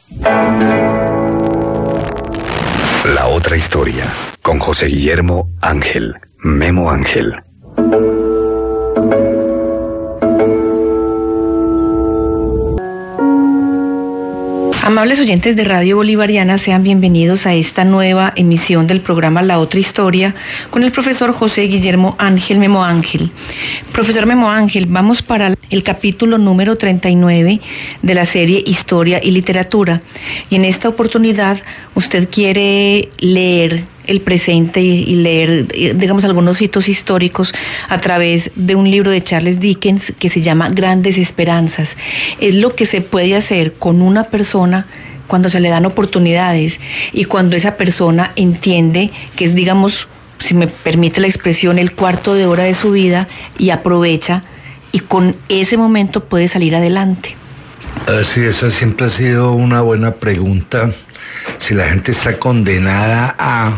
La otra historia, con José Guillermo Ángel, Memo Ángel. Amables oyentes de Radio Bolivariana, sean bienvenidos a esta nueva emisión del programa La Otra Historia con el profesor José Guillermo Ángel, Memo Ángel. Profesor Memo Ángel, vamos para el capítulo número 39 de la serie Historia y Literatura. Y en esta oportunidad usted quiere leer el presente y leer, digamos, algunos hitos históricos a través de un libro de Charles Dickens que se llama Grandes Esperanzas. Es lo que se puede hacer con una persona cuando se le dan oportunidades y cuando esa persona entiende que es, digamos, si me permite la expresión, el cuarto de hora de su vida y aprovecha y con ese momento puede salir adelante. A ver si esa siempre ha sido una buena pregunta. Si la gente está condenada a...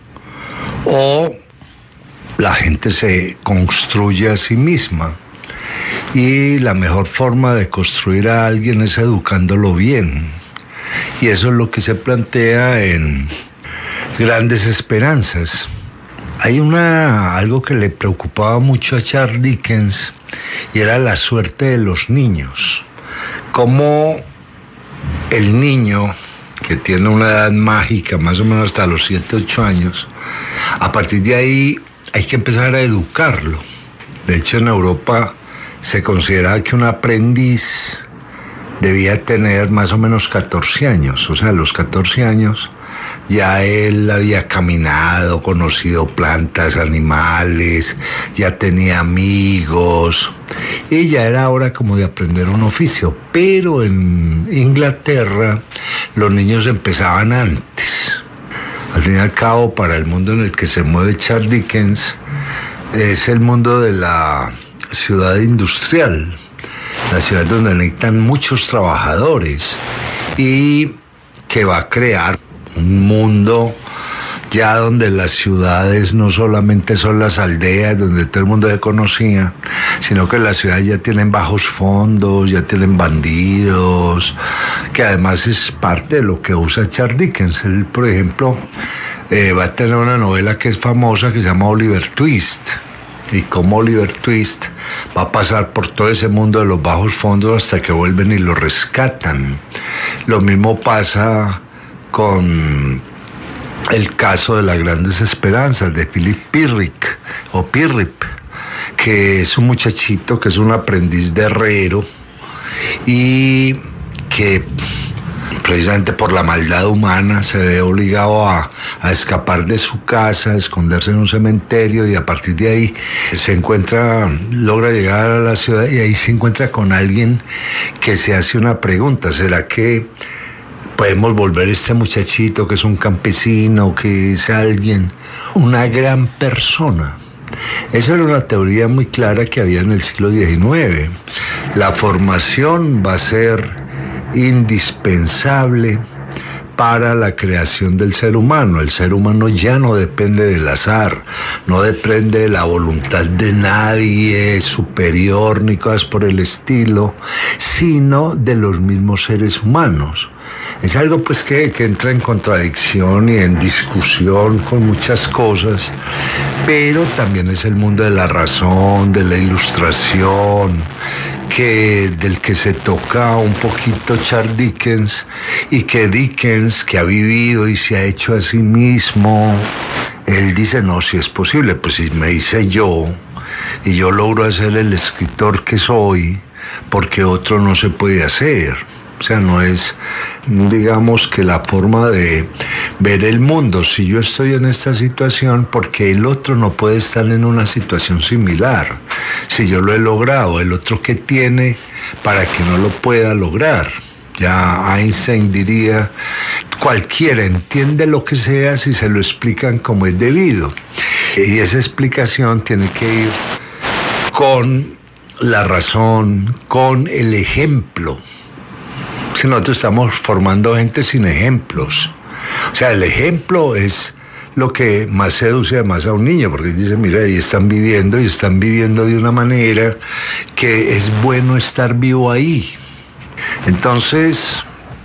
o la gente se construye a sí misma. Y la mejor forma de construir a alguien es educándolo bien. Y eso es lo que se plantea en Grandes Esperanzas. Hay algo que le preocupaba mucho a Charles Dickens y era la suerte de los niños. Cómo el niño que tiene una edad mágica, más o menos hasta los 7, 8 años, a partir de ahí hay que empezar a educarlo. De hecho, en Europa se consideraba que un aprendiz debía tener más o menos 14 años. O sea, a los 14 años ya él había caminado, conocido plantas, animales, ya tenía amigos y ya era hora como de aprender un oficio. Pero en Inglaterra los niños empezaban antes. Al fin y al cabo, para el mundo en el que se mueve Charles Dickens, es el mundo de la ciudad industrial, la ciudad donde necesitan muchos trabajadores y que va a crear un mundo ya donde las ciudades no solamente son las aldeas donde todo el mundo se conocía, sino que las ciudades ya tienen bajos fondos, ya tienen bandidos, que además es parte de lo que usa Charles Dickens. Él, por ejemplo, va a tener una novela que es famosa que se llama Oliver Twist. Y como Oliver Twist va a pasar por todo ese mundo de los bajos fondos hasta que vuelven y lo rescatan. Lo mismo pasa con el caso de las Grandes Esperanzas de Philip Pirrick, o Pirrip, que es un muchachito que es un aprendiz de herrero y que precisamente por la maldad humana se ve obligado a escapar de su casa, a esconderse en un cementerio, y a partir de ahí logra llegar a la ciudad y ahí se encuentra con alguien que se hace una pregunta: ¿será que podemos volver este muchachito que es un campesino, que es alguien, una gran persona? Esa era una teoría muy clara que había en el siglo XIX. La formación va a ser indispensable para la creación del ser humano. El ser humano ya no depende del azar, no depende de la voluntad de nadie superior ni cosas por el estilo, sino de los mismos seres humanos. Es algo pues que entra en contradicción y en discusión con muchas cosas, pero también es el mundo de la razón, de la ilustración, del que se toca un poquito Charles Dickens, y que Dickens, que ha vivido y se ha hecho a sí mismo, él dice: no, si es posible, pues si me hice yo y yo logro hacer el escritor que soy, porque otro no se puede hacer. O sea, no es, digamos, que la forma de ver el mundo. Si yo estoy en esta situación, porque el otro no puede estar en una situación similar. Si yo lo he logrado, el otro ¿qué tiene para que no lo pueda lograr? Ya Einstein diría: cualquiera entiende lo que sea si se lo explican como es debido. Y esa explicación tiene que ir con la razón, con el ejemplo. Que nosotros estamos formando gente sin ejemplos. O sea, el ejemplo es lo que más seduce además a un niño, porque dice: mira, y están viviendo de una manera que es bueno estar vivo ahí. Entonces,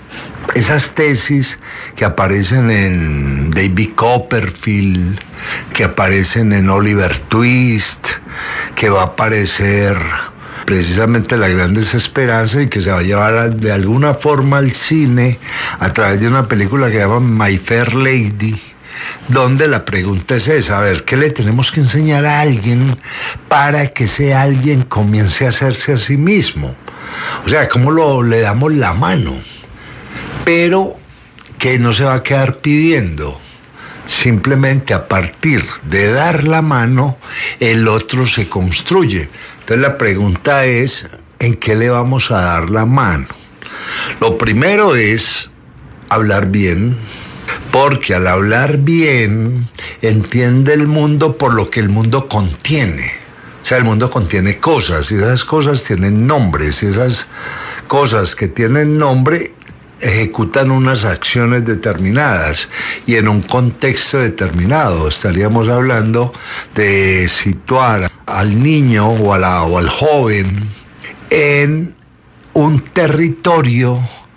esas tesis que aparecen en David Copperfield, que aparecen en Oliver Twist, que va a aparecer precisamente La Gran Desesperanza y que se va a llevar de alguna forma al cine a través de una película que se llama My Fair Lady, donde la pregunta es esa: a ver, ¿qué le tenemos que enseñar a alguien para que ese alguien comience a hacerse a sí mismo? O sea, ¿cómo le damos la mano? Pero que no se va a quedar pidiendo. Simplemente a partir de dar la mano, el otro se construye. Entonces la pregunta es, ¿en qué le vamos a dar la mano? Lo primero es hablar bien, porque al hablar bien entiende el mundo por lo que el mundo contiene. O sea, el mundo contiene cosas y esas cosas tienen nombres, y esas cosas que tienen nombre ejecutan unas acciones determinadas y en un contexto determinado. Estaríamos hablando de situar al niño o al joven en un territorio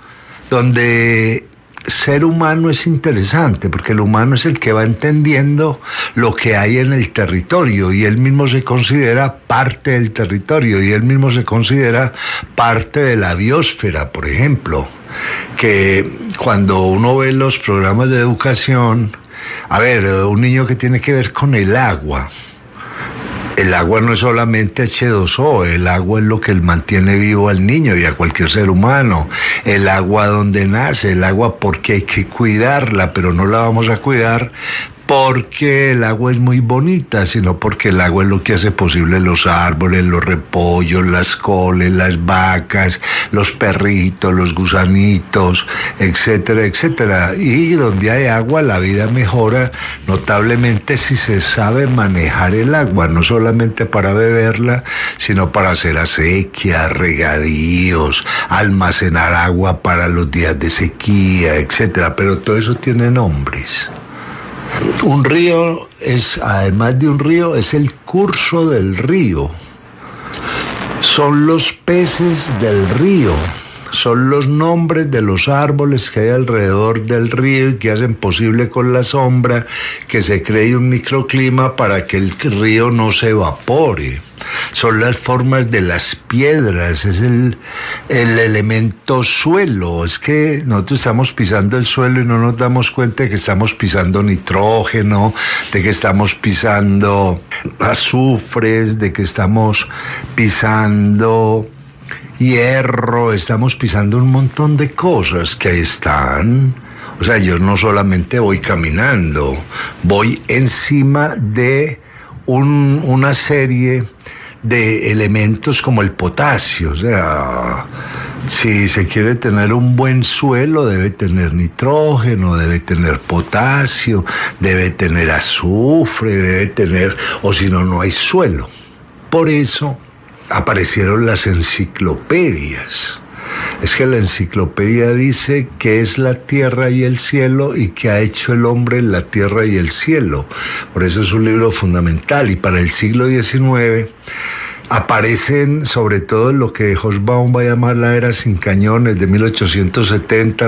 donde ser humano es interesante, porque el humano es el que va entendiendo lo que hay en el territorio y él mismo se considera parte del territorio y él mismo se considera parte de la biosfera, por ejemplo, que cuando uno ve los programas de educación, a ver, un niño que tiene que ver con el agua. El agua no es solamente H2O, el agua es lo que mantiene vivo al niño y a cualquier ser humano. El agua donde nace, el agua porque hay que cuidarla, pero no la vamos a cuidar porque el agua es muy bonita, sino porque el agua es lo que hace posible los árboles, los repollos, las coles, las vacas, los perritos, los gusanitos, etcétera, etcétera. Y donde hay agua, la vida mejora notablemente si se sabe manejar el agua, no solamente para beberla, sino para hacer acequia, regadíos, almacenar agua para los días de sequía, etcétera. Pero todo eso tiene nombres. Un río es, además de un río, es el curso del río. Son los peces del río. Son los nombres de los árboles que hay alrededor del río y que hacen posible con la sombra que se cree un microclima para que el río no se evapore. Son las formas de las piedras, es el elemento suelo. Es que nosotros estamos pisando el suelo y no nos damos cuenta de que estamos pisando nitrógeno, de que estamos pisando azufres, de que estamos pisando hierro, estamos pisando un montón de cosas que ahí están. O sea, yo no solamente voy caminando, voy encima de una serie de elementos como el potasio. O sea, si se quiere tener un buen suelo, debe tener nitrógeno, debe tener potasio, debe tener azufre, debe tener, o si no, no hay suelo. Por eso aparecieron las enciclopedias. Es que la enciclopedia dice que es la tierra y el cielo y que ha hecho el hombre la tierra y el cielo. Por eso es un libro fundamental. Y para el siglo XIX aparecen, sobre todo en lo que Hobsbawm va a llamar la era sin cañones, de 1870 a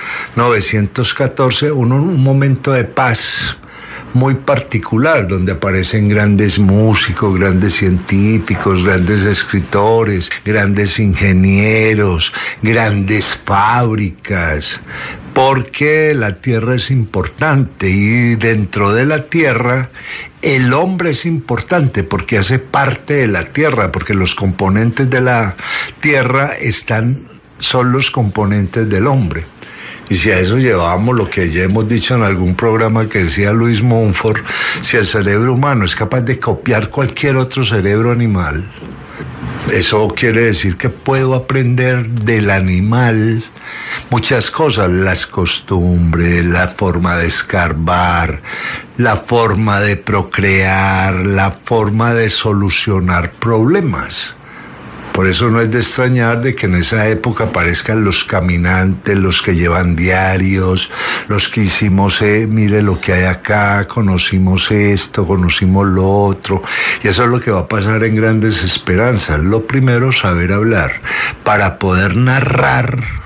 1914, un momento de paz muy particular, donde aparecen grandes músicos, grandes científicos, grandes escritores, grandes ingenieros, grandes fábricas, porque la tierra es importante y dentro de la tierra el hombre es importante porque hace parte de la tierra, porque los componentes de la tierra son los componentes del hombre. Y si a eso llevábamos lo que ya hemos dicho en algún programa que decía Luis Montfort, si el cerebro humano es capaz de copiar cualquier otro cerebro animal, eso quiere decir que puedo aprender del animal muchas cosas, las costumbres, la forma de escarbar, la forma de procrear, la forma de solucionar problemas. Por eso no es de extrañar de que en esa época aparezcan los caminantes, los que llevan diarios, los que hicimos, mire lo que hay acá, conocimos esto, conocimos lo otro. Y eso es lo que va a pasar en Grandes Esperanzas. Lo primero, saber hablar. Para poder narrar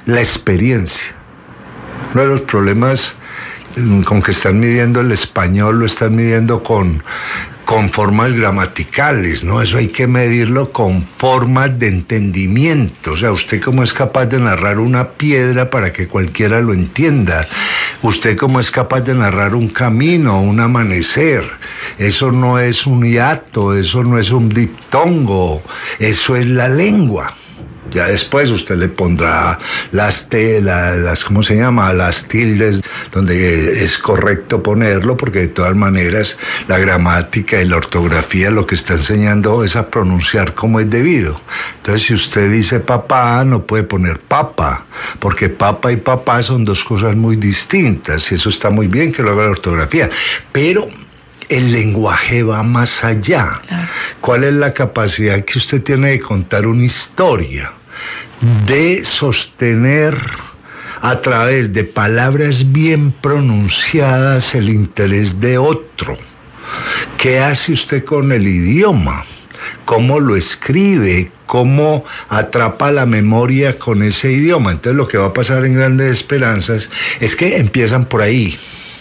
la experiencia. Uno de los problemas con que están midiendo el español lo están midiendo con formas gramaticales, ¿no? Eso hay que medirlo con formas de entendimiento. O sea, usted cómo es capaz de narrar una piedra para que cualquiera lo entienda. Usted cómo es capaz de narrar un camino, un amanecer. Eso no es un hiato, eso no es un diptongo, eso es la lengua. Ya después usted le pondrá las ¿cómo se llama? Las tildes, donde es correcto ponerlo, porque de todas maneras la gramática y la ortografía lo que está enseñando es a pronunciar como es debido. Entonces, si usted dice papá, no puede poner papa, porque papa y papá son dos cosas muy distintas, y eso está muy bien que lo haga la ortografía, pero el lenguaje va más allá. Claro. ¿Cuál es la capacidad que usted tiene de contar una historia? De sostener a través de palabras bien pronunciadas el interés de otro. ¿Qué hace usted con el idioma? ¿Cómo lo escribe? ¿Cómo atrapa la memoria con ese idioma? Entonces lo que va a pasar en Grandes Esperanzas es que empiezan por ahí.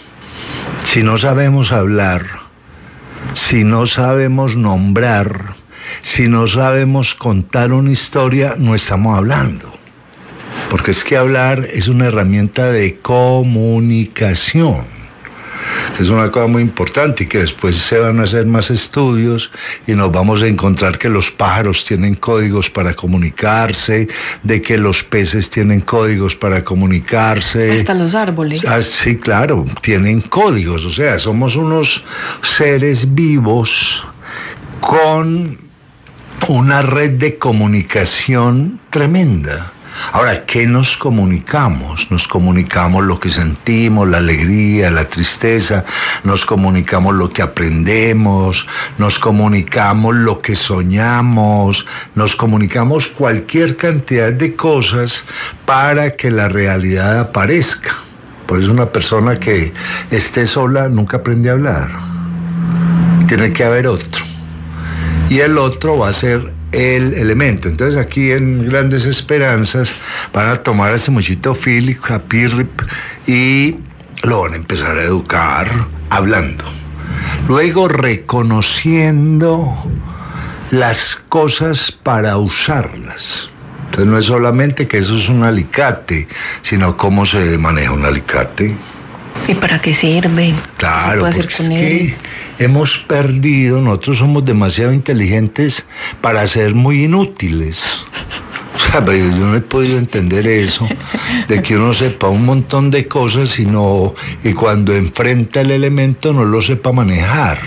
Si no sabemos hablar, si no sabemos nombrar, si no sabemos contar una historia, no estamos hablando. Porque es que hablar es una herramienta de comunicación. Es una cosa muy importante y que después se van a hacer más estudios y nos vamos a encontrar que los pájaros tienen códigos para comunicarse, de que los peces tienen códigos para comunicarse. Hasta los árboles. Sí, claro, tienen códigos. O sea, somos unos seres vivos con una red de comunicación tremenda. Ahora, ¿qué nos comunicamos? Nos comunicamos lo que sentimos, la alegría, la tristeza, nos comunicamos lo que aprendemos, nos comunicamos lo que soñamos, nos comunicamos cualquier cantidad de cosas para que la realidad aparezca. Por eso una persona que esté sola nunca aprende a hablar. Tiene que haber otro. Y el otro va a ser el elemento. Entonces aquí en Grandes Esperanzas van a tomar a ese muchito Philip, a Pirrip, y lo van a empezar a educar hablando. Luego reconociendo las cosas para usarlas. Entonces no es solamente que eso es un alicate, sino cómo se maneja un alicate. ¿Y para qué sirve? Claro, porque es que hemos perdido, nosotros somos demasiado inteligentes para ser muy inútiles. O sea, pero yo no he podido entender eso, de que uno sepa un montón de cosas y cuando enfrenta el elemento no lo sepa manejar.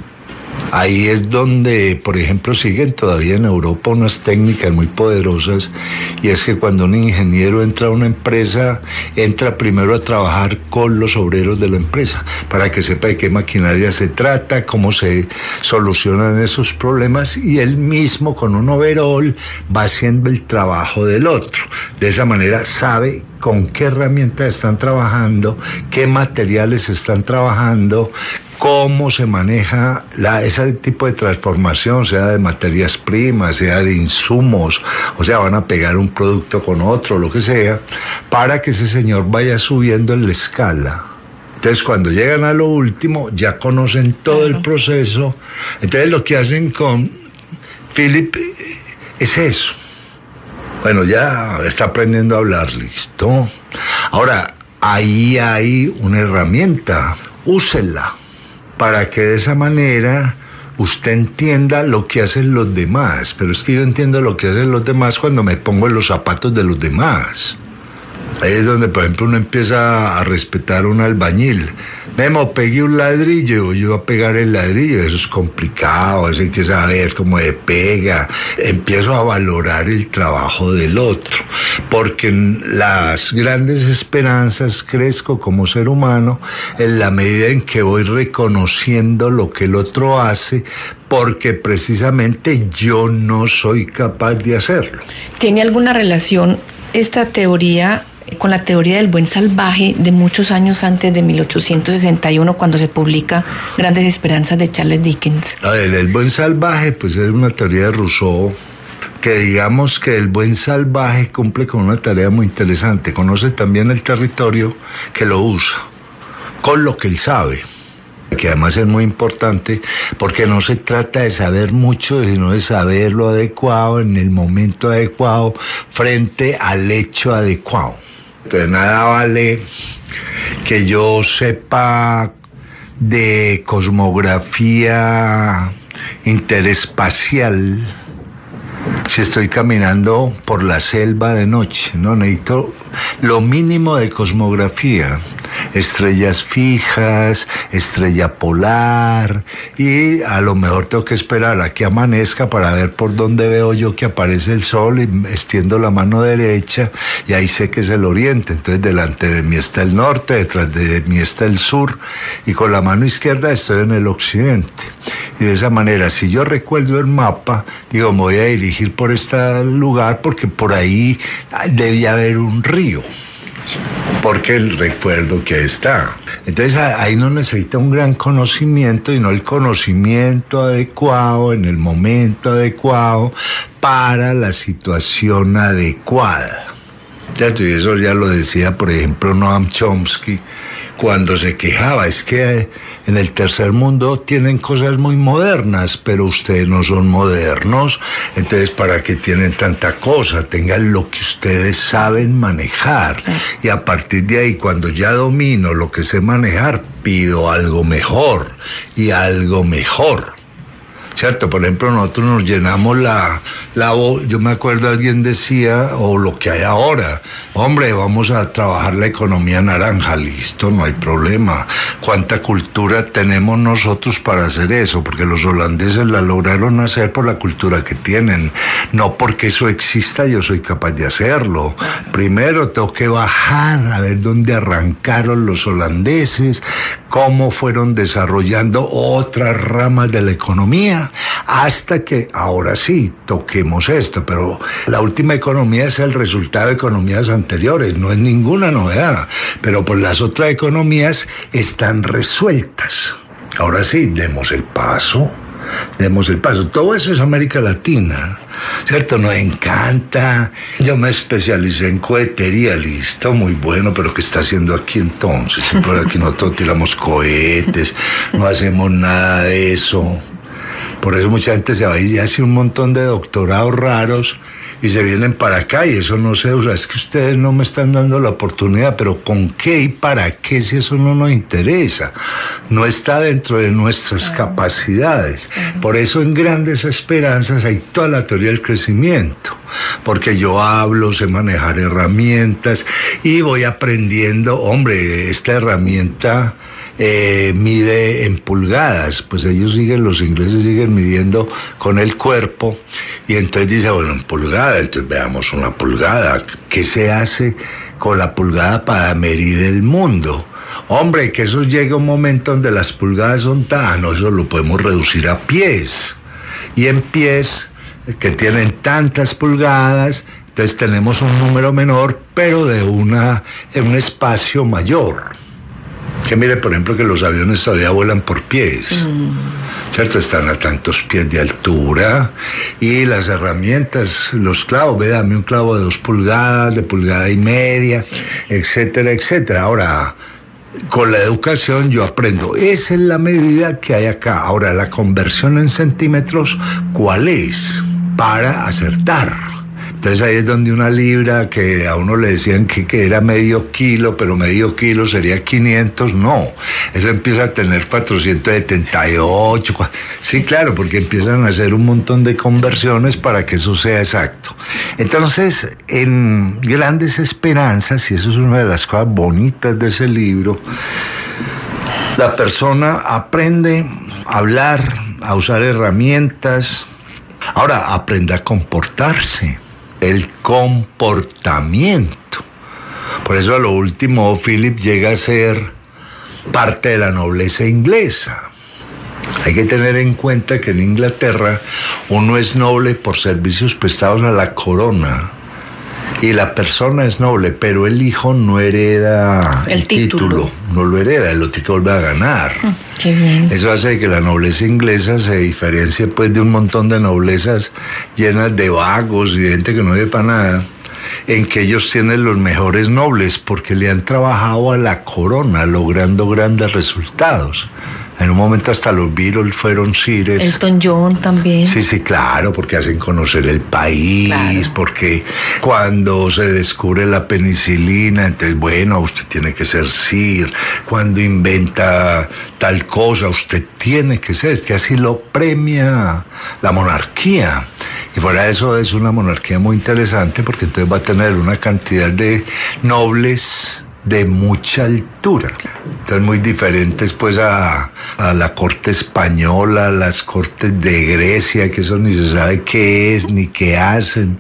Ahí es donde, por ejemplo, siguen todavía en Europa unas técnicas muy poderosas, y es que cuando un ingeniero entra a una empresa, entra primero a trabajar con los obreros de la empresa, para que sepa de qué maquinaria se trata, cómo se solucionan esos problemas, y él mismo con un overall va haciendo el trabajo del otro. De esa manera sabe con qué herramientas están trabajando, qué materiales están trabajando, cómo se maneja ese tipo de transformación, sea de materias primas, sea de insumos, o sea, van a pegar un producto con otro, lo que sea, para que ese señor vaya subiendo en la escala. Entonces, cuando llegan a lo último, ya conocen todo el proceso. Entonces, lo que hacen con Philip es eso. Bueno, ya está aprendiendo a hablar, listo. Ahora, ahí hay una herramienta, úsela, para que de esa manera usted entienda lo que hacen los demás. Pero es que yo entiendo lo que hacen los demás cuando me pongo en los zapatos de los demás. Ahí es donde, por ejemplo, uno empieza a respetar a un albañil. Memo, pegué un ladrillo, yo voy a pegar el ladrillo, eso es complicado, eso hay que saber cómo se pega. Empiezo a valorar el trabajo del otro, porque en las Grandes Esperanzas crezco como ser humano en la medida en que voy reconociendo lo que el otro hace, porque precisamente yo no soy capaz de hacerlo. ¿Tiene alguna relación esta teoría con la teoría del buen salvaje de muchos años antes de 1861, cuando se publica Grandes Esperanzas de Charles Dickens? A ver, el buen salvaje pues es una teoría de Rousseau, que digamos que el buen salvaje cumple con una tarea muy interesante. Conoce también el territorio que lo usa, con lo que él sabe, que además es muy importante porque no se trata de saber mucho, sino de saber lo adecuado en el momento adecuado frente al hecho adecuado. Entonces nada vale que yo sepa de cosmografía interespacial si estoy caminando por la selva de noche, ¿no? Necesito lo mínimo de cosmografía, estrellas fijas, estrella polar, y a lo mejor tengo que esperar a que amanezca para ver por dónde veo yo que aparece el sol, y extiendo la mano derecha y ahí sé que es el oriente. Entonces delante de mí está el norte, detrás de mí está el sur, y con la mano izquierda estoy en el occidente. Y de esa manera, si yo recuerdo el mapa, digo, me voy a dirigir por este lugar porque por ahí debía haber un río, porque el recuerdo que está. Entonces ahí no necesita un gran conocimiento, sino el conocimiento adecuado en el momento adecuado para la situación adecuada. ¿Cierto? Y eso ya lo decía, por ejemplo, Noam Chomsky, cuando se quejaba, es que en el tercer mundo tienen cosas muy modernas, pero ustedes no son modernos, entonces ¿para qué tienen tanta cosa? Tengan lo que ustedes saben manejar, y a partir de ahí, cuando ya domino lo que sé manejar, pido algo mejor y algo mejor. ¿Cierto? Por ejemplo, nosotros nos llenamos yo me acuerdo alguien decía, o lo que hay ahora, hombre, vamos a trabajar la economía naranja, listo, no hay problema. ¿Cuánta cultura tenemos nosotros para hacer eso? Porque los holandeses la lograron hacer por la cultura que tienen, no porque eso exista yo soy capaz de hacerlo. Primero tengo que bajar a ver dónde arrancaron los holandeses, cómo fueron desarrollando otras ramas de la economía, hasta que ahora sí toquemos esto. Pero la última economía es el resultado de economías anteriores, no es ninguna novedad, pero pues las otras economías están resueltas. Ahora sí, demos el paso. Todo eso es América Latina, ¿cierto? Nos encanta. Yo me especialicé en cohetería, listo, muy bueno, pero ¿qué está haciendo aquí entonces? Por aquí nosotros tiramos cohetes, no hacemos nada de eso. Por eso mucha gente se va y hace un montón de doctorados raros y se vienen para acá, y eso no se usa. Es que ustedes no me están dando la oportunidad, pero ¿con qué y para qué si eso no nos interesa? No está dentro de nuestras capacidades. Por eso en Grandes Esperanzas hay toda la teoría del crecimiento, porque yo hablo, sé manejar herramientas y voy aprendiendo, hombre, esta herramienta mide en pulgadas, pues los ingleses siguen midiendo con el cuerpo, y entonces dice, bueno, en pulgadas, entonces veamos una pulgada, ¿qué se hace con la pulgada para medir el mundo? Hombre, que eso llega a un momento donde las pulgadas son no, eso lo podemos reducir a pies, y en pies que tienen tantas pulgadas, entonces tenemos un número menor, pero en un espacio mayor. Que mire, por ejemplo, que los aviones todavía vuelan por pies, ¿cierto? Están a tantos pies de altura, y las herramientas, los clavos, dame un clavo de 2 pulgadas, de 1,5 pulgadas, etcétera, etcétera. Ahora, con la educación yo aprendo, esa es la medida que hay acá. Ahora, la conversión en centímetros, ¿cuál es? Para acertar. Entonces ahí es donde una libra, que a uno le decían que era medio kilo, pero medio kilo sería 500, no. Eso empieza a tener 478. Sí, claro, porque empiezan a hacer un montón de conversiones para que eso sea exacto. Entonces, en Grandes Esperanzas, y eso es una de las cosas bonitas de ese libro, la persona aprende a hablar, a usar herramientas. Ahora, aprende a comportarse. El comportamiento. Por eso a lo último Philip llega a ser parte de la nobleza inglesa. Hay que tener en cuenta que en Inglaterra uno es noble por servicios prestados a la corona Y la persona es noble, pero el hijo no hereda el título. No lo hereda, el otro que vuelve a ganar. Qué bien. Eso hace que la nobleza inglesa se diferencie pues de un montón de noblezas llenas de vagos y de gente que no vive para nada, en que ellos tienen los mejores nobles porque le han trabajado a la corona logrando grandes resultados. En un momento hasta los Beatles fueron sires. Elton John también. Sí, claro, porque hacen conocer el país, claro. Porque cuando se descubre la penicilina, entonces, bueno, usted tiene que ser sir. Cuando inventa tal cosa, usted tiene que ser. Es que así lo premia la monarquía. Y fuera de eso es una monarquía muy interesante porque entonces va a tener una cantidad de nobles de mucha altura. Entonces muy diferentes pues a la corte española, las cortes de Grecia, que eso ni se sabe qué es ni qué hacen.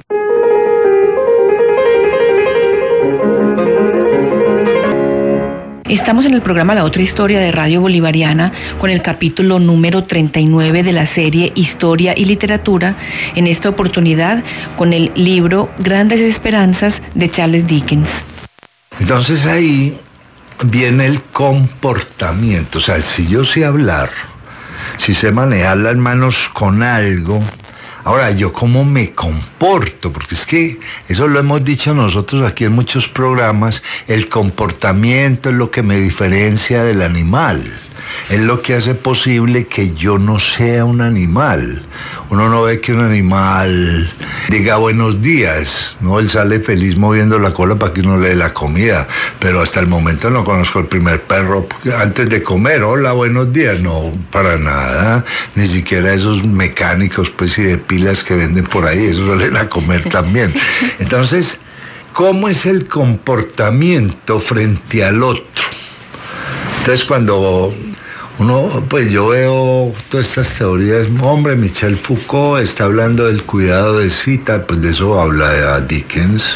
Estamos en el programa La Otra Historia de Radio Bolivariana con el capítulo número 39 de la serie Historia y Literatura, en esta oportunidad con el libro Grandes Esperanzas de Charles Dickens. Entonces ahí viene el comportamiento, o sea, si yo sé hablar, si sé manejar las manos con algo, ahora yo cómo me comporto, porque es que eso lo hemos dicho nosotros aquí en muchos programas, el comportamiento es lo que me diferencia del animal. Es lo que hace posible que yo no sea un animal. Uno no ve que un animal diga buenos días, ¿no? Él sale feliz moviendo la cola para que uno le dé la comida, pero hasta el momento no conozco el primer perro antes de comer, hola, buenos días, no, para nada, ni siquiera esos mecánicos pues y de pilas que venden por ahí, esos salen a comer también. Entonces, ¿cómo es el comportamiento frente al otro? Entonces cuando uno, pues yo veo todas estas teorías, hombre, Michel Foucault está hablando del cuidado de sí, pues de eso habla Dickens,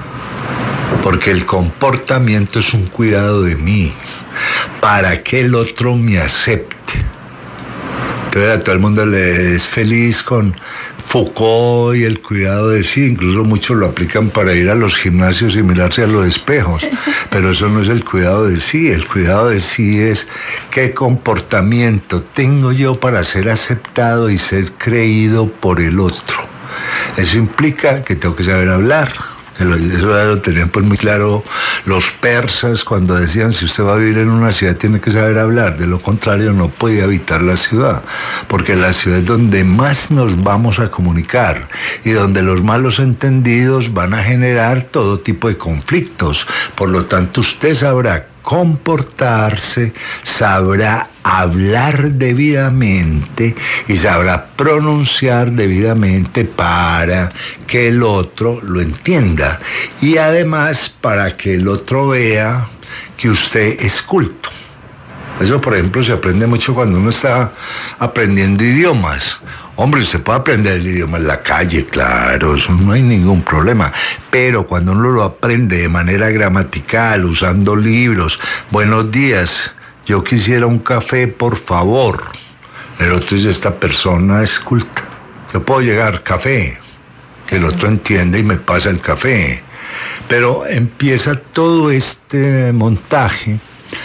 porque el comportamiento es un cuidado de mí, para que el otro me acepte. Entonces a todo el mundo le es feliz con Foucault y el cuidado de sí, incluso muchos lo aplican para ir a los gimnasios y mirarse a los espejos, pero eso no es el cuidado de sí. El cuidado de sí es qué comportamiento tengo yo para ser aceptado y ser creído por el otro. Eso implica que tengo que saber hablar. Eso lo tenían pues muy claro los persas cuando decían, si usted va a vivir en una ciudad tiene que saber hablar, de lo contrario no puede habitar la ciudad, porque la ciudad es donde más nos vamos a comunicar y donde los malos entendidos van a generar todo tipo de conflictos. Por lo tanto, usted sabrá comportarse, sabrá hablar debidamente y sabrá pronunciar debidamente para que el otro lo entienda y además para que el otro vea que usted es culto. Eso, por ejemplo, se aprende mucho cuando uno está aprendiendo idiomas. Hombre, usted puede aprender el idioma en la calle, claro, eso no hay ningún problema. Pero cuando uno lo aprende de manera gramatical, usando libros, buenos días, yo quisiera un café, por favor. El otro dice, esta persona es culta. Yo puedo llegar, café, que el otro entiende y me pasa el café. Pero empieza todo este montaje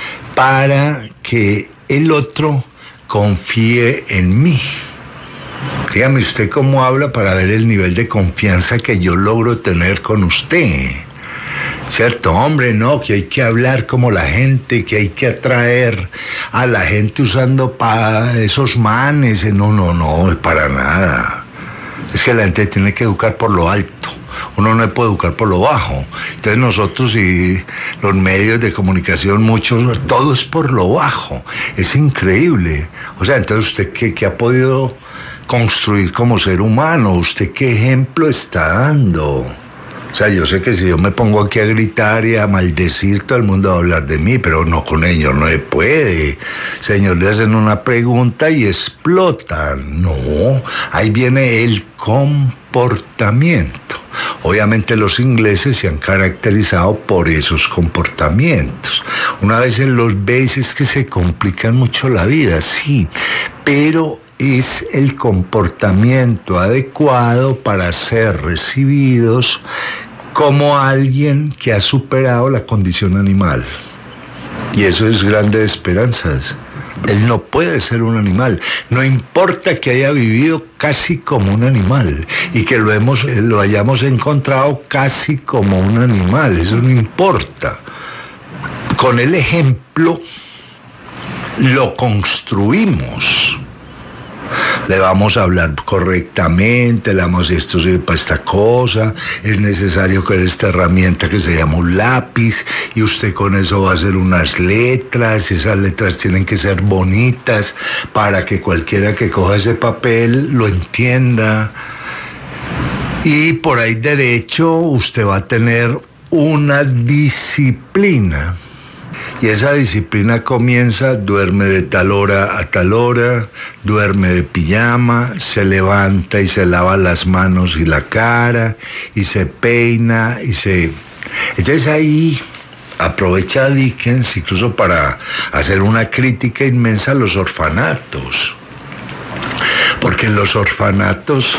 para que el otro confíe en mí. Dígame usted cómo habla para ver el nivel de confianza que yo logro tener con usted. ¿Cierto? Hombre, no, que hay que hablar como la gente, que hay que atraer a la gente usando esos manes. No, para nada. Es que la gente tiene que educar por lo alto. Uno no puede educar por lo bajo. Entonces nosotros y los medios de comunicación, muchos, todo es por lo bajo. Es increíble. O sea, entonces usted ¿qué ha podido construir como ser humano? ¿Usted qué ejemplo está dando? O sea, yo sé que si yo me pongo aquí a gritar y a maldecir, todo el mundo va a hablar de mí, pero no, con ellos no se puede. Señor, le hacen una pregunta y explotan. No, ahí viene el comportamiento. Obviamente los ingleses se han caracterizado por esos comportamientos. Una vez los veis es que se complican mucho la vida, sí, pero es el comportamiento adecuado para ser recibidos como alguien que ha superado la condición animal. Y eso es grandes esperanzas. Él no puede ser un animal, no importa que haya vivido casi como un animal y que lo hayamos encontrado casi como un animal, eso no importa. Con el ejemplo lo construimos. Le vamos a hablar correctamente, le vamos a decir, esto sirve para esta cosa, es necesario que esta herramienta que se llama un lápiz, y usted con eso va a hacer unas letras, y esas letras tienen que ser bonitas para que cualquiera que coja ese papel lo entienda. Y por ahí derecho usted va a tener una disciplina. Y esa disciplina comienza, duerme de tal hora a tal hora, duerme de pijama, se levanta y se lava las manos y la cara, y se peina, Entonces ahí aprovecha Dickens incluso para hacer una crítica inmensa a los orfanatos. Porque en los orfanatos,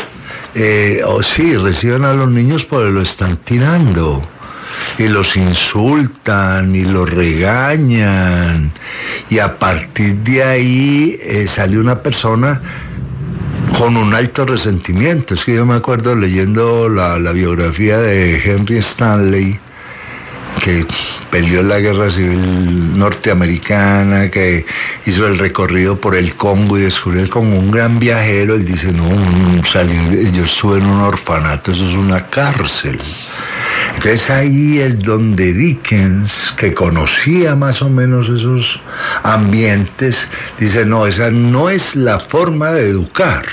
sí, reciben a los niños, pero lo están tirando. Y los insultan y los regañan, y a partir de ahí sale una persona con un alto resentimiento. Es que yo me acuerdo leyendo la biografía de Henry Stanley, que peleó en la guerra civil norteamericana, que hizo el recorrido por el Congo y descubrió como un gran viajero. Él dice, no, yo estuve en un orfanato, eso es una cárcel. Entonces ahí es donde Dickens, que conocía más o menos esos ambientes, dice, no, esa no es la forma de educar.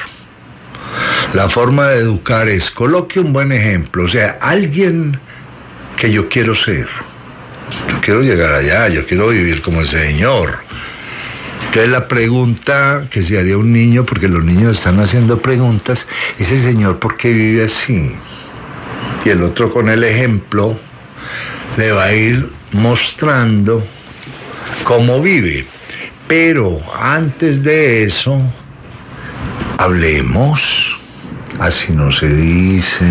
La forma de educar es, coloque un buen ejemplo, o sea, alguien que yo quiero ser. Yo quiero llegar allá, yo quiero vivir como ese señor. Entonces la pregunta que se haría un niño, porque los niños están haciendo preguntas, ese señor, ¿por qué vive así? Y el otro con el ejemplo le va a ir mostrando cómo vive. Pero antes de eso, hablemos. Así no se dice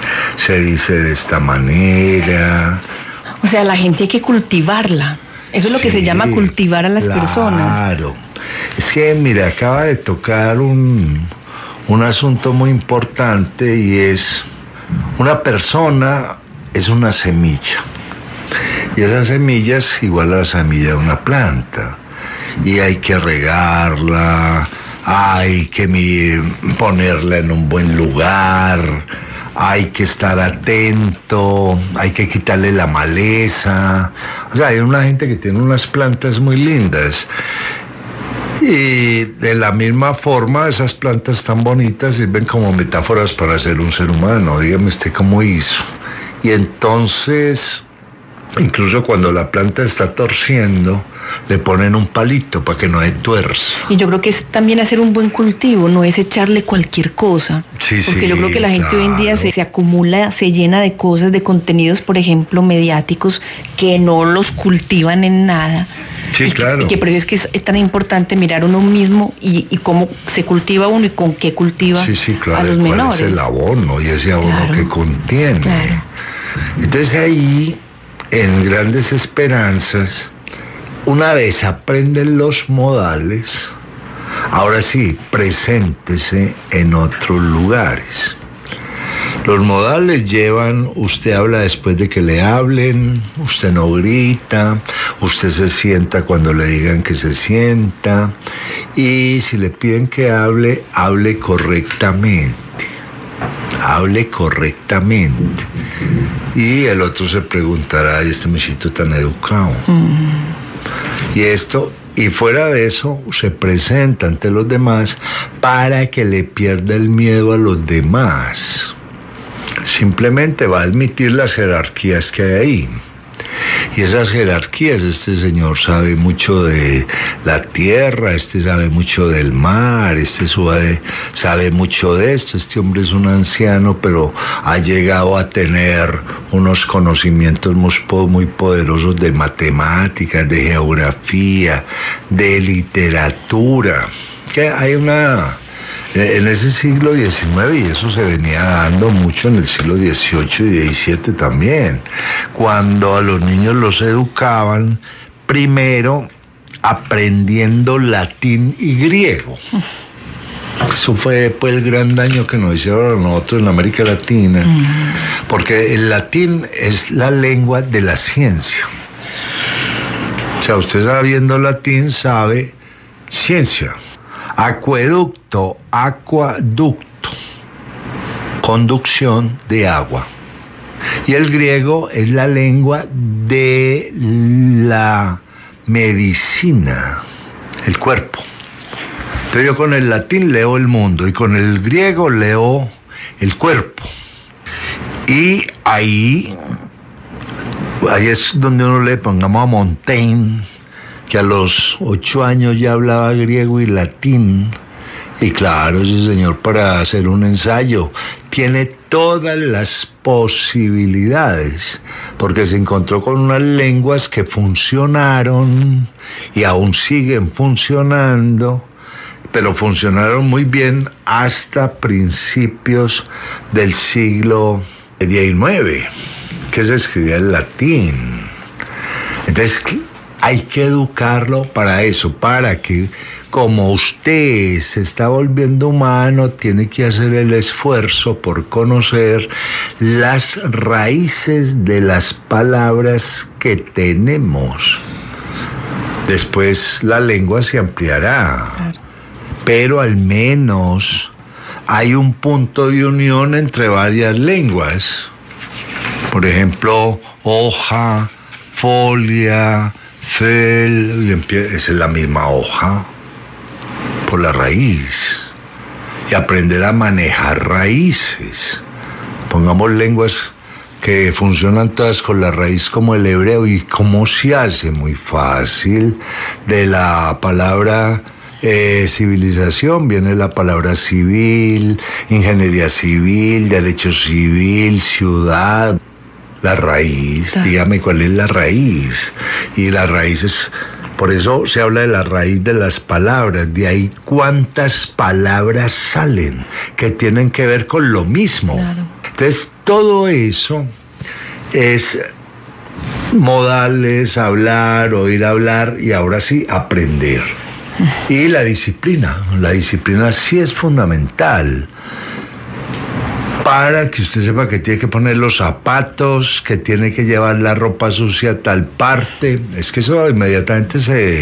de esta manera. O sea, la gente hay que cultivarla. Eso es lo que se llama cultivar a las personas. Claro. Es que, mira, acaba de tocar un asunto muy importante, y es, una persona es una semilla. Y esa semilla es igual a la semilla de una planta. Y hay que regarla, hay que ponerla en un buen lugar, hay que estar atento, hay que quitarle la maleza. O sea, hay una gente que tiene unas plantas muy lindas. Y de la misma forma, esas plantas tan bonitas sirven como metáforas para ser un ser humano. Dígame usted cómo hizo. Y entonces, incluso cuando la planta está torciendo, le ponen un palito para que no se tuerza. Y yo creo que es también hacer un buen cultivo, no es echarle cualquier cosa. Sí, porque yo creo que la gente hoy en día se acumula, se llena de cosas, de contenidos, por ejemplo, mediáticos, que no los cultivan en nada. Sí, claro. Y que por eso es que es tan importante mirar uno mismo y cómo se cultiva uno y con qué cultiva claro, a los menores. Cuál es el abono y ese abono que contiene. Claro. Entonces ahí, en Grandes Esperanzas, una vez aprenden los modales, ahora sí, preséntese en otros lugares. Los modales llevan, usted habla después de que le hablen, usted no grita, usted se sienta cuando le digan que se sienta, y si le piden que hable, hable correctamente. Hable correctamente. Y el otro se preguntará, ¿y este muchachito tan educado? Y fuera de eso, se presenta ante los demás para que le pierda el miedo a los demás. Simplemente va a admitir las jerarquías que hay ahí. Y esas jerarquías, este señor sabe mucho de la tierra, este sabe mucho del mar, este sabe mucho de esto, este hombre es un anciano, pero ha llegado a tener unos conocimientos muy poderosos de matemáticas, de geografía, de literatura. Que hay En ese siglo XIX, y eso se venía dando mucho en el siglo XVIII y XVII también, cuando a los niños los educaban primero aprendiendo latín y griego. Eso fue pues el gran daño que nos hicieron a nosotros en América Latina, porque el latín es la lengua de la ciencia. O sea, usted sabiendo latín sabe ciencia. Acueducto, acuaducto, conducción de agua. Y el griego es la lengua de la medicina, el cuerpo. Entonces yo con el latín leo el mundo y con el griego leo el cuerpo. Y ahí es donde uno le pongamos a Montaigne, que a los 8 años ya hablaba griego y latín. Y claro, ese señor para hacer un ensayo tiene todas las posibilidades, porque se encontró con unas lenguas que funcionaron y aún siguen funcionando, pero funcionaron muy bien hasta principios del siglo XIX, que se escribía en latín. Entonces hay que educarlo para eso, para que como usted se está volviendo humano, tiene que hacer el esfuerzo por conocer las raíces de las palabras que tenemos. Después la lengua se ampliará, claro, pero al menos hay un punto de unión entre varias lenguas. Por ejemplo, hoja, folia, fel, es la misma hoja por la raíz. Y aprender a manejar raíces. Pongamos lenguas que funcionan todas con la raíz como el hebreo. ¿Y cómo se hace? Muy fácil. De la palabra civilización viene la palabra civil, ingeniería civil, derecho civil, ciudad. La raíz, dígame cuál es la raíz. Y la raíz es, por eso se habla de la raíz de las palabras, de ahí cuántas palabras salen que tienen que ver con lo mismo. Claro. Entonces todo eso es modales, hablar, oír hablar y ahora sí aprender. Y la disciplina sí es fundamental. Para que usted sepa que tiene que poner los zapatos, que tiene que llevar la ropa sucia a tal parte. Es que eso inmediatamente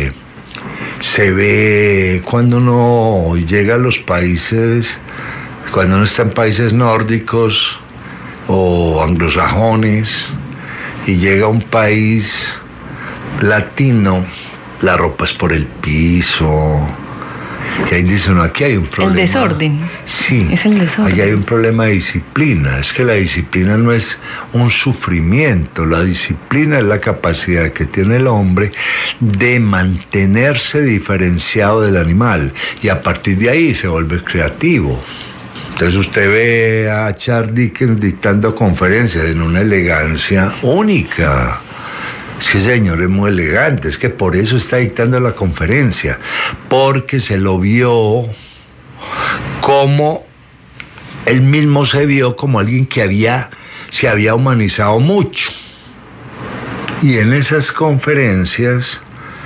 se ve cuando uno llega a los países, cuando uno está en países nórdicos o anglosajones y llega a un país latino, la ropa es por el piso. Y ahí dice uno, aquí hay un problema. El desorden. Sí. Es el desorden. Aquí hay un problema de disciplina. Es que la disciplina no es un sufrimiento. La disciplina es la capacidad que tiene el hombre de mantenerse diferenciado del animal. Y a partir de ahí se vuelve creativo. Entonces usted ve a Charles Dickens dictando conferencias en una elegancia única. Sí, señor, es muy elegante, es que por eso está dictando la conferencia, porque se lo vio como, él mismo se vio como alguien que se había humanizado mucho. Y en esas conferencias,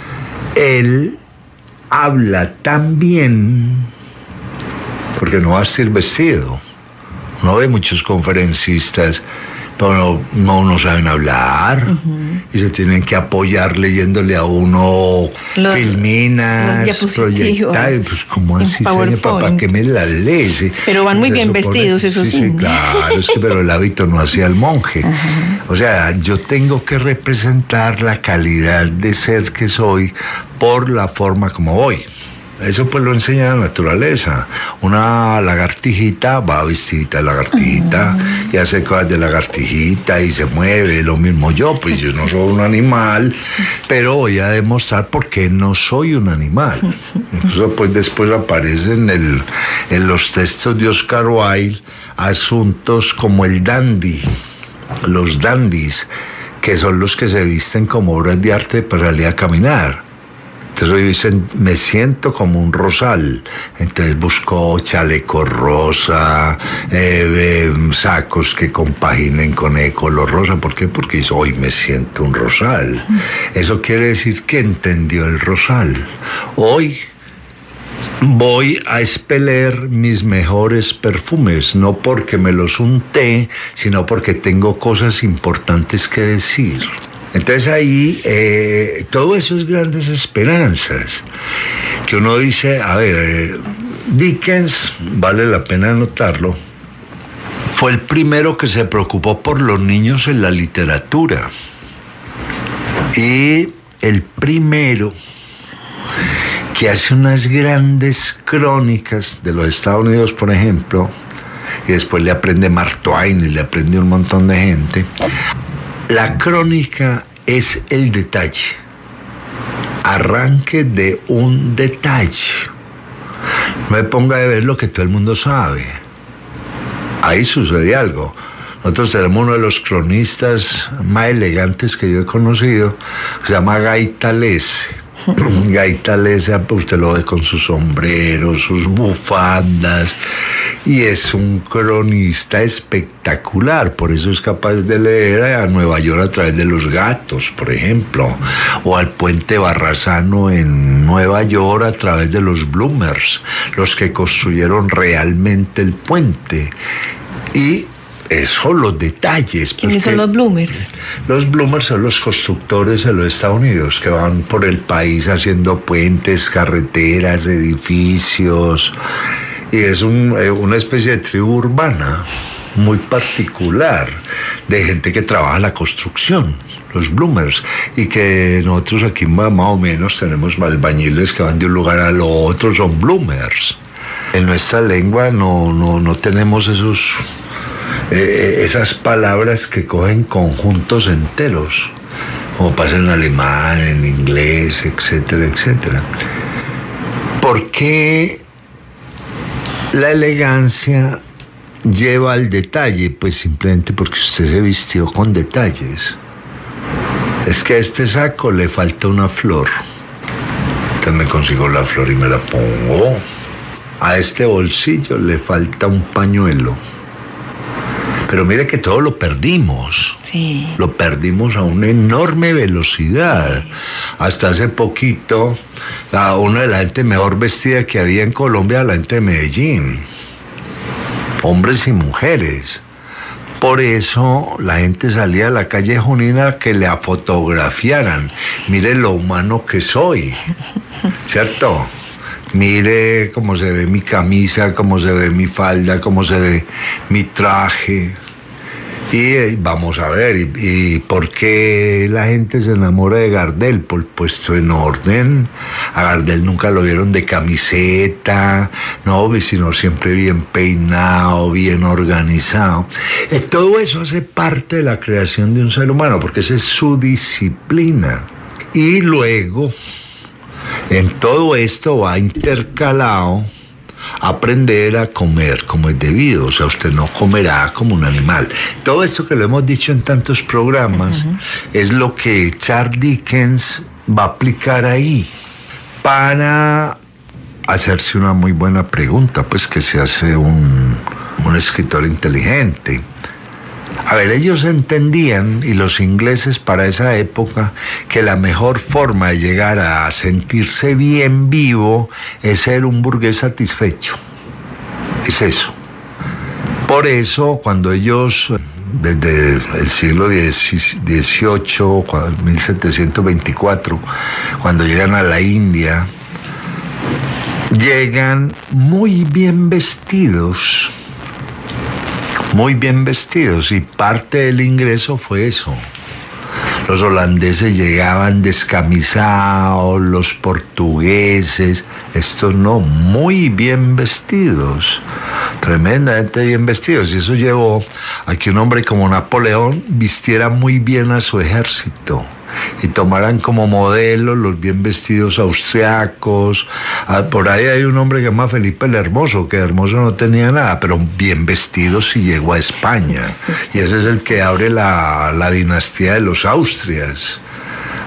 él habla tan bien, porque no va a estar vestido. Uno ve muchos conferencistas, pero no saben hablar. Y se tienen que apoyar leyéndole a uno filminas, proyectar. Pues, ¿cómo así, señor? ¿Para qué me la lee? Sí. Pero van muy bien vestidos, eso sí. Sí, claro, es que pero el hábito no hacía el monje. O sea, yo tengo que representar la calidad de ser que soy por la forma como voy. Eso pues lo enseña la naturaleza. Una lagartijita va vestida de lagartijita y hace cosas de lagartijita y se mueve. Lo mismo yo, pues yo no soy un animal, pero voy a demostrar por qué no soy un animal. Eso pues después aparece en los textos de Oscar Wilde asuntos como el dandy, los dandies, que son los que se visten como obras de arte para salir a caminar. Entonces hoy me siento como un rosal. Entonces busco chalecos rosa, sacos que compaginen con el color rosa. ¿Por qué? Porque hoy me siento un rosal. Eso quiere decir que entendió el rosal. Hoy voy a expeler mis mejores perfumes, no porque me los unté, sino porque tengo cosas importantes que decir. Entonces ahí, todo eso es grandes esperanzas, que uno dice, a ver, Dickens, vale la pena anotarlo, fue el primero que se preocupó por los niños en la literatura, y el primero que hace unas grandes crónicas de los Estados Unidos, por ejemplo, y después le aprende Mark Twain y le aprende un montón de gente. La crónica es el detalle, arranque de un detalle. No me ponga a ver lo que todo el mundo sabe. Ahí sucede algo. Nosotros tenemos uno de los cronistas más elegantes que yo he conocido, que se llama Guy Talese. Guy Talese, usted lo ve con sus sombreros, sus bufandas, y es un cronista espectacular. Por eso es capaz de leer a Nueva York a través de los gatos, por ejemplo, o al puente Barrazano en Nueva York a través de los Bloomers, los que construyeron realmente el puente. Y son los detalles. ¿Quiénes son los Bloomers? Los Bloomers son los constructores de los Estados Unidos que van por el país haciendo puentes, carreteras, edificios. Y es una especie de tribu urbana muy particular de gente que trabaja la construcción, los Bloomers, y que nosotros aquí más o menos tenemos albañiles que van de un lugar al otro, son Bloomers. En nuestra lengua no tenemos esas palabras que cogen conjuntos enteros, como pasa en alemán, en inglés, etcétera, etcétera. ¿Por qué la elegancia lleva al detalle? Pues simplemente porque usted se vistió con detalles. Es que a este saco le falta una flor. Entonces me consigo la flor y me la pongo. A este bolsillo le falta un pañuelo. Pero mire que todo lo perdimos. Sí. Lo perdimos a una enorme velocidad. Hasta hace poquito, una de la gente mejor vestida que había en Colombia, la gente de Medellín. Hombres y mujeres. Por eso la gente salía a la calle Junina que le fotografiaran. Mire lo humano que soy. ¿Cierto? Mire cómo se ve mi camisa, cómo se ve mi falda, cómo se ve mi traje. Y vamos a ver, ¿y por qué la gente se enamora de Gardel? Por puesto en orden. A Gardel nunca lo vieron de camiseta, no, sino siempre bien peinado, bien organizado. Todo eso hace parte de la creación de un ser humano, porque esa es su disciplina. Y luego, en todo esto va intercalado aprender a comer como es debido. O sea, usted no comerá como un animal. Todo esto que lo hemos dicho en tantos programas es lo que Charles Dickens va a aplicar ahí para hacerse una muy buena pregunta, pues que se hace un escritor inteligente. A ver, ellos entendían, y los ingleses para esa época, que la mejor forma de llegar a sentirse bien vivo es ser un burgués satisfecho. Es eso. Por eso, ellos, desde el siglo XVIII, 1724, cuando llegan a la India, llegan muy bien vestidos. Muy bien vestidos, y parte del ingreso fue eso. Los holandeses llegaban descamisados, los portugueses, estos no, muy bien vestidos, tremendamente bien vestidos, y eso llevó a que un hombre como Napoleón vistiera muy bien a su ejército y tomaran como modelo los bien vestidos austriacos. Por ahí hay un hombre que se llama Felipe el Hermoso, que Hermoso no tenía nada, pero bien vestido sí llegó a España, y ese es el que abre la dinastía de los Austrias.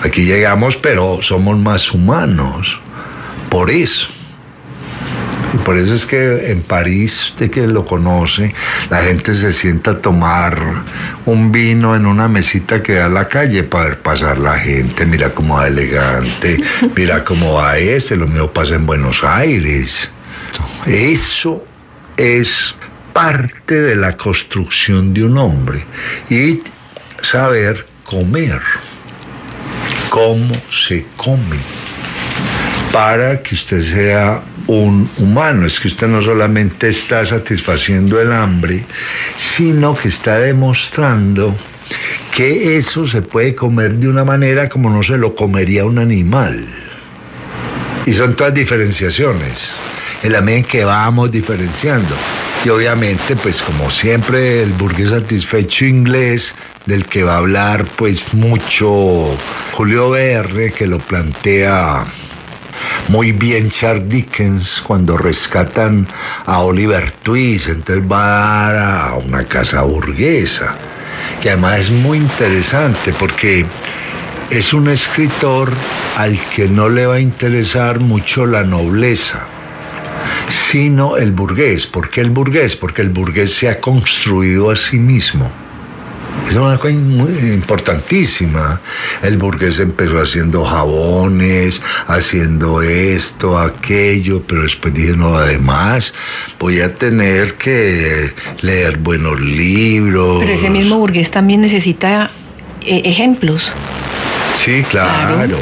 Aquí llegamos, pero somos más humanos. Por eso. Y por eso es que en París, usted que lo conoce, la gente se sienta a tomar un vino en una mesita que da a la calle para ver pasar la gente. Mira cómo va elegante, mira cómo va lo mío pasa en Buenos Aires. Eso es parte de la construcción de un hombre. Y saber comer. Cómo se come. Para que usted sea un humano. Es que usted no solamente está satisfaciendo el hambre, sino que está demostrando que eso se puede comer de una manera como no se lo comería un animal. Y son todas diferenciaciones, en la medida en que vamos diferenciando. Y obviamente, pues como siempre, el burgués satisfecho inglés, del que va a hablar pues mucho Julio Verne, que lo plantea muy bien Charles Dickens cuando rescatan a Oliver Twist. Entonces va a dar a una casa burguesa, que además es muy interesante porque es un escritor al que no le va a interesar mucho la nobleza, sino el burgués. ¿Por qué el burgués? Porque el burgués se ha construido a sí mismo. Es una cosa muy importantísima. El burgués empezó haciendo jabones, haciendo esto, aquello, pero después dije, no, además voy a tener que leer buenos libros. Pero ese mismo burgués también necesita ejemplos. Sí, claro.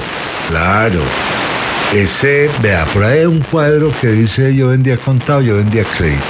Vea, por ahí hay un cuadro que dice yo vendía contado, yo vendía crédito.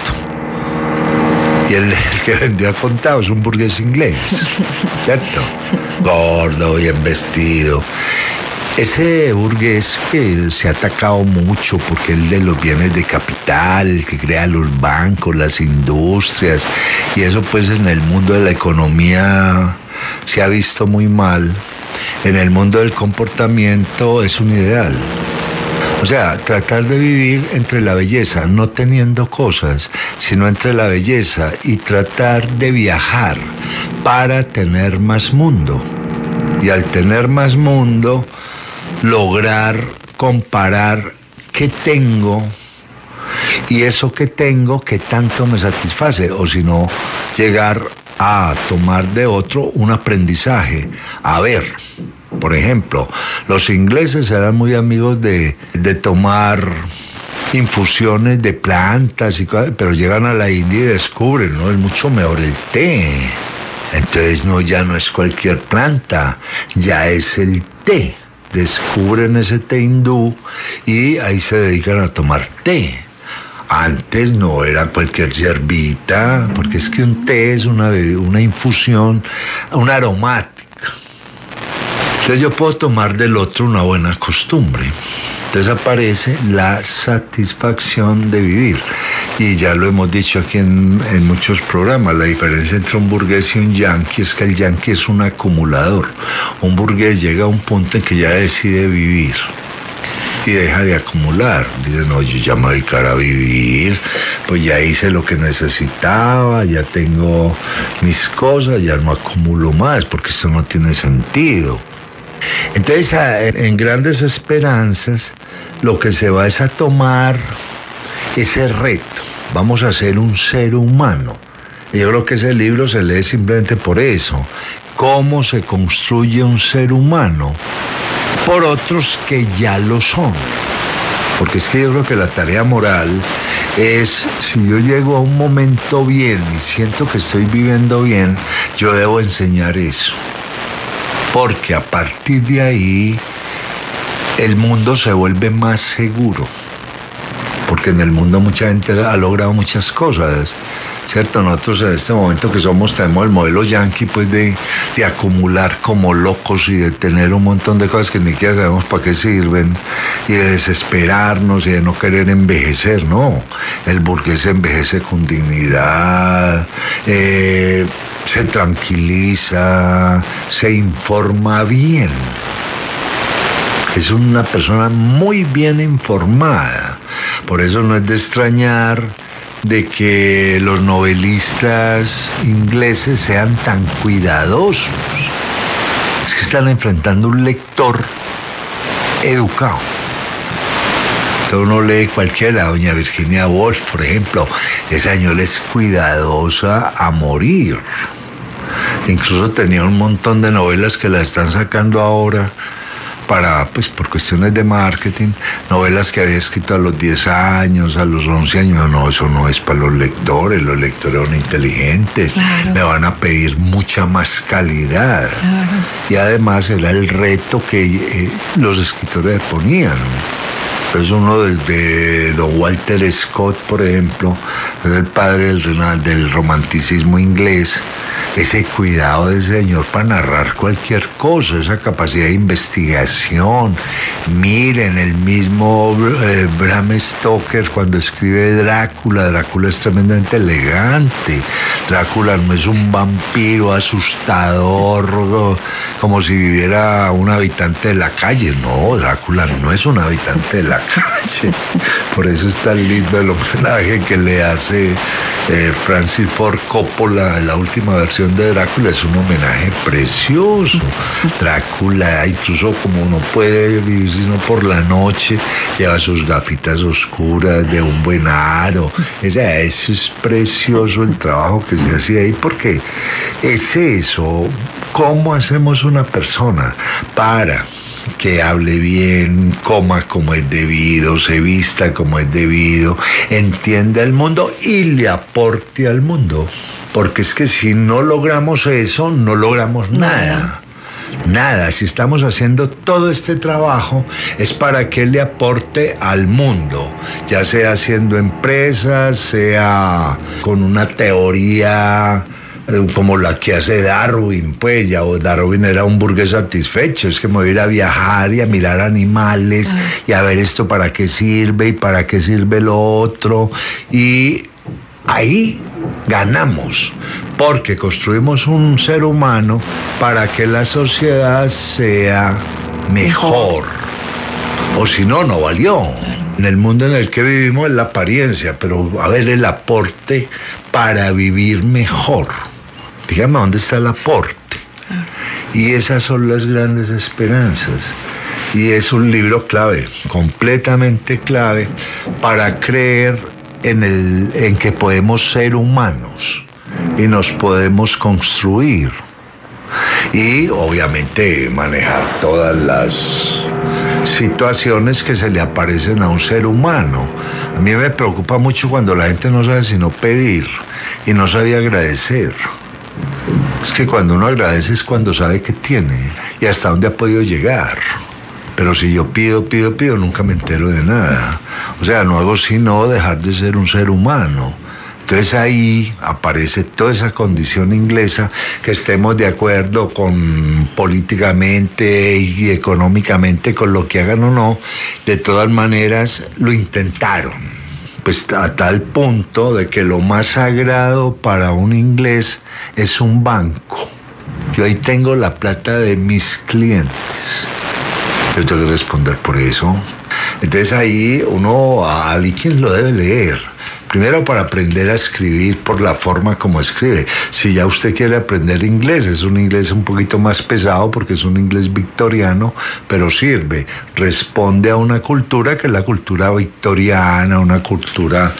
Y el que vendía contado es un burgués inglés, ¿cierto? Gordo, bien vestido. Ese burgués que se ha atacado mucho porque es de los bienes de capital, el que crea los bancos, las industrias, y eso pues en el mundo de la economía se ha visto muy mal. En el mundo del comportamiento es un ideal. O sea, tratar de vivir entre la belleza, no teniendo cosas, sino entre la belleza, y tratar de viajar para tener más mundo. Y al tener más mundo, lograr comparar qué tengo y eso que tengo, qué tanto me satisface, o si no, llegar a tomar de otro un aprendizaje. A ver, por ejemplo, los ingleses eran muy amigos de tomar infusiones de plantas y cosas, pero llegan a la India y descubren, ¿no? Es mucho mejor el té. Entonces, no, ya no es cualquier planta, ya es el té. Descubren ese té hindú y ahí se dedican a tomar té. Antes no era cualquier hierbita, porque es que un té es una infusión, una aromática. Entonces yo puedo tomar del otro una buena costumbre. Entonces aparece la satisfacción de vivir. Y ya lo hemos dicho aquí en muchos programas, la diferencia entre un burgués y un yanqui es que el yanqui es un acumulador. Un burgués llega a un punto en que ya decide vivir y deja de acumular. Dice, no, yo ya me voy a dedicar a vivir, pues ya hice lo que necesitaba, ya tengo mis cosas, ya no acumulo más, porque esto no tiene sentido. Entonces, en Grandes Esperanzas, lo que se va es a tomar ese reto. Vamos a ser un ser humano. Y yo creo que ese libro se lee simplemente por eso. ¿Cómo se construye un ser humano? Por otros que ya lo son. Porque es que yo creo que la tarea moral es, si yo llego a un momento bien y siento que estoy viviendo bien, yo debo enseñar eso. Porque a partir de ahí el mundo se vuelve más seguro. Porque en el mundo mucha gente ha logrado muchas cosas, ¿cierto? Nosotros en este momento que tenemos el modelo yanqui, pues de acumular como locos y de tener un montón de cosas que ni siquiera sabemos para qué sirven, y de desesperarnos y de no querer envejecer, no. El burgués envejece con dignidad, se tranquiliza, se informa bien. Es una persona muy bien informada. Por eso no es de extrañar de que los novelistas ingleses sean tan cuidadosos Es que están enfrentando un lector educado. Entonces uno lee cualquiera, doña Virginia Woolf, por ejemplo, esa señora es cuidadosa a morir. Incluso tenía un montón de novelas que las están sacando ahora para, pues, por cuestiones de marketing, novelas que había escrito a los 10 años, a los 11 años. No, eso no es para los lectores son inteligentes, claro. Me van a pedir mucha más calidad. Claro. Y además era el reto que los escritores ponían. Entonces uno desde don Walter Scott, por ejemplo, era el padre del romanticismo inglés, ese cuidado de ese señor para narrar cualquier cosa, esa capacidad de investigación. Miren, el mismo Bram Stoker cuando escribe Drácula es tremendamente elegante. Drácula no es un vampiro asustador, como si viviera un habitante de la calle. No, Drácula no es un habitante de la calle. Por eso es tan lindo el homenaje que le hace Francis Ford Coppola en la última versión de Drácula. Es un homenaje precioso. Drácula, incluso como no puede vivir sino por la noche, lleva sus gafitas oscuras de un buen aro. Eso es precioso el trabajo que se hace ahí, porque es eso. ¿Cómo hacemos una persona para que hable bien, coma como es debido, se vista como es debido, entienda el mundo y le aporte al mundo? Porque es que si no logramos eso, no logramos nada. Nada, si estamos haciendo todo este trabajo es para que le aporte al mundo, ya sea haciendo empresas, sea con una teoría como la que hace Darwin, pues ya Darwin era un burgués satisfecho, es que me voy a ir a viajar y a mirar animales y a ver esto para qué sirve y para qué sirve lo otro, y ahí ganamos, porque construimos un ser humano para que la sociedad sea mejor, o si no, no valió. En el mundo en el que vivimos es la apariencia, pero a ver el aporte para vivir mejor. Dígame dónde está el aporte. Y esas son las grandes esperanzas. Y es un libro clave, completamente clave, para creer en que podemos ser humanos y nos podemos construir. Y obviamente manejar todas las situaciones que se le aparecen a un ser humano. A mí me preocupa mucho cuando la gente no sabe sino pedir y no sabe agradecer. Es que cuando uno agradece es cuando sabe que tiene y hasta dónde ha podido llegar. Pero si yo pido, nunca me entero de nada. O sea, no hago sino dejar de ser un ser humano. Entonces ahí aparece toda esa condición inglesa, que estemos de acuerdo con políticamente y económicamente con lo que hagan o no, de todas maneras lo intentaron. Pues a tal punto de que lo más sagrado para un inglés es un banco. Yo ahí tengo la plata de mis clientes. Yo tengo que responder por eso. Entonces ahí uno a Dickens lo debe leer. Primero para aprender a escribir por la forma como escribe. Si ya usted quiere aprender inglés, es un inglés un poquito más pesado porque es un inglés victoriano, pero sirve. Responde a una cultura que es la cultura victoriana, una cultura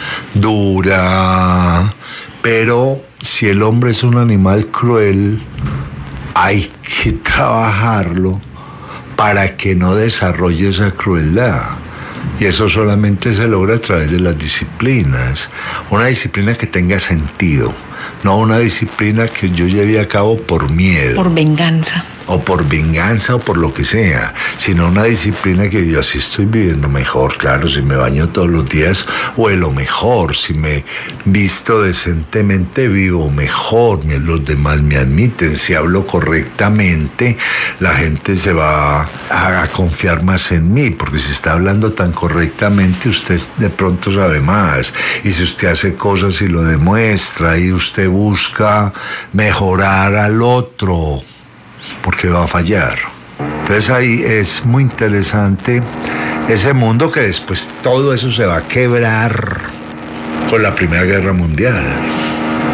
dura. Pero si el hombre es un animal cruel, hay que trabajarlo para que no desarrolle esa crueldad. Y eso solamente se logra a través de las disciplinas. Una disciplina que tenga sentido, no una disciplina que yo lleve a cabo por miedo. Por venganza. O por venganza o por lo que sea, sino una disciplina que yo así estoy viviendo mejor, claro, si me baño todos los días, o lo mejor, si me visto decentemente, vivo mejor, los demás me admiten, si hablo correctamente, la gente se va a confiar más en mí, porque si está hablando tan correctamente, usted de pronto sabe más, y si usted hace cosas y lo demuestra, y usted busca mejorar al otro, porque va a fallar. Entonces ahí es muy interesante ese mundo, que después todo eso se va a quebrar con la Primera Guerra Mundial.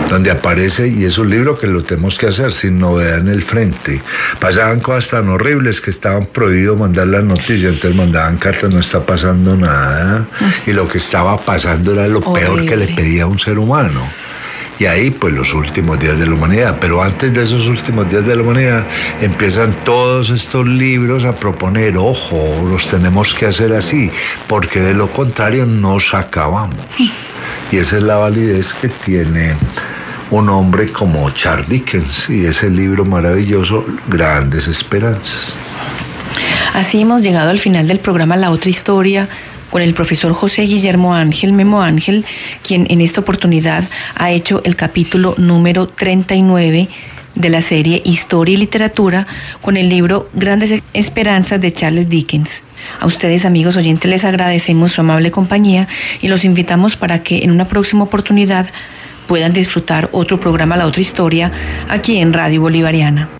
donde aparece, y es un libro que lo tenemos que hacer sin novedad en el frente. Pasaban cosas tan horribles que estaban prohibido mandar las noticias, entonces mandaban cartas, no está pasando nada, y lo que estaba pasando era lo peor que le pedía a un ser humano. Y ahí, pues, los últimos días de la humanidad. Pero antes de esos últimos días de la humanidad, empiezan todos estos libros a proponer, ojo, los tenemos que hacer así, porque de lo contrario nos acabamos. Y esa es la validez que tiene un hombre como Charles Dickens y ese libro maravilloso, Grandes Esperanzas. Así hemos llegado al final del programa La Otra Historia, con el profesor José Guillermo Ángel, Memo Ángel, quien en esta oportunidad ha hecho el capítulo número 39 de la serie Historia y Literatura con el libro Grandes Esperanzas de Charles Dickens. A ustedes, amigos oyentes, les agradecemos su amable compañía y los invitamos para que en una próxima oportunidad puedan disfrutar otro programa La Otra Historia aquí en Radio Bolivariana.